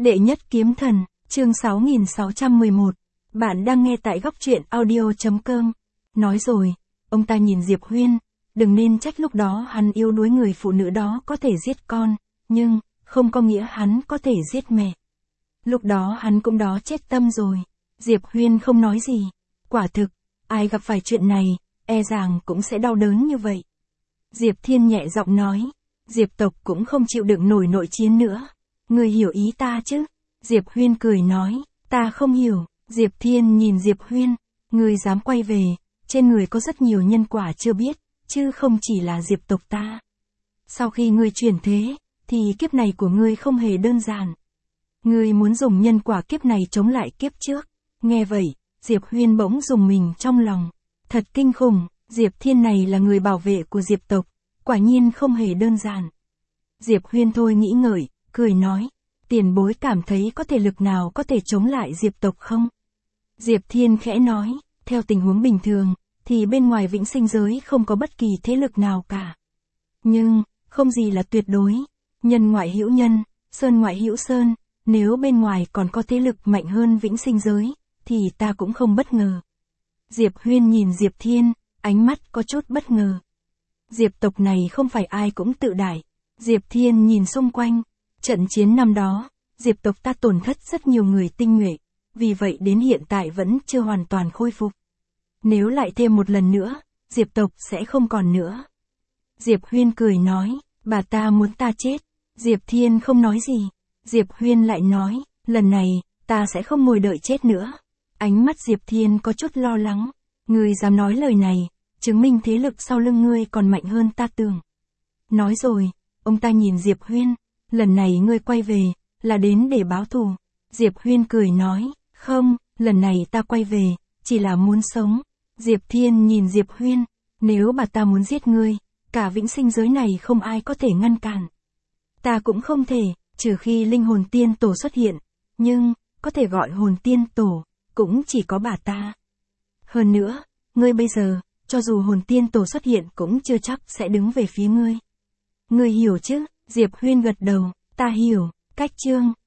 Đệ nhất kiếm thần, chương 6611. Bạn đang nghe tại góc truyện audio.com. Nói rồi, ông ta nhìn Diệp Huyên, đừng nên trách lúc đó hắn yêu đuối người phụ nữ đó có thể giết con, nhưng, không có nghĩa hắn có thể giết mẹ. Lúc đó hắn cũng đó chết tâm rồi. Diệp Huyên không nói gì. Quả thực, ai gặp phải chuyện này, e rằng cũng sẽ đau đớn như vậy. Diệp Thiên nhẹ giọng nói, Diệp tộc cũng không chịu đựng nổi nội chiến nữa. Người hiểu ý ta chứ? Diệp Huyên cười nói, ta không hiểu. Diệp Thiên nhìn Diệp Huyên, người dám quay về, trên người có rất nhiều nhân quả chưa biết, chứ không chỉ là Diệp tộc ta. Sau khi ngươi chuyển thế, thì kiếp này của ngươi không hề đơn giản. Ngươi muốn dùng nhân quả kiếp này chống lại kiếp trước. Nghe vậy, Diệp Huyên bỗng rùng mình trong lòng. Thật kinh khủng, Diệp Thiên này là người bảo vệ của Diệp tộc, quả nhiên không hề đơn giản. Diệp Huyên thôi nghĩ ngợi, cười nói, tiền bối cảm thấy có thể lực nào có thể chống lại Diệp tộc không? Diệp Thiên khẽ nói, theo tình huống bình thường, thì bên ngoài vĩnh sinh giới không có bất kỳ thế lực nào cả. Nhưng, không gì là tuyệt đối. Nhân ngoại hữu nhân, sơn ngoại hữu sơn, nếu bên ngoài còn có thế lực mạnh hơn vĩnh sinh giới, thì ta cũng không bất ngờ. Diệp Huyên nhìn Diệp Thiên, ánh mắt có chút bất ngờ. Diệp tộc này không phải ai cũng tự đại. Diệp Thiên nhìn xung quanh, trận chiến năm đó, Diệp tộc ta tổn thất rất nhiều người tinh nhuệ, vì vậy đến hiện tại vẫn chưa hoàn toàn khôi phục. Nếu lại thêm một lần nữa, Diệp tộc sẽ không còn nữa. Diệp Huyên cười nói, bà ta muốn ta chết. Diệp Thiên không nói gì. Diệp Huyên lại nói, lần này, ta sẽ không ngồi đợi chết nữa. Ánh mắt Diệp Thiên có chút lo lắng. Ngươi dám nói lời này, chứng minh thế lực sau lưng ngươi còn mạnh hơn ta tưởng. Nói rồi, ông ta nhìn Diệp Huyên, lần này ngươi quay về, là đến để báo thù. Diệp Huyên cười nói, không, lần này ta quay về, chỉ là muốn sống. Diệp Thiên nhìn Diệp Huyên, nếu bà ta muốn giết ngươi, cả vĩnh sinh giới này không ai có thể ngăn cản. Ta cũng không thể, trừ khi linh hồn tiên tổ xuất hiện, nhưng, có thể gọi hồn tiên tổ, cũng chỉ có bà ta. Hơn nữa, ngươi bây giờ, cho dù hồn tiên tổ xuất hiện cũng chưa chắc sẽ đứng về phía ngươi. Ngươi hiểu chứ? Diệp Huyên gật đầu, ta hiểu, cách chương.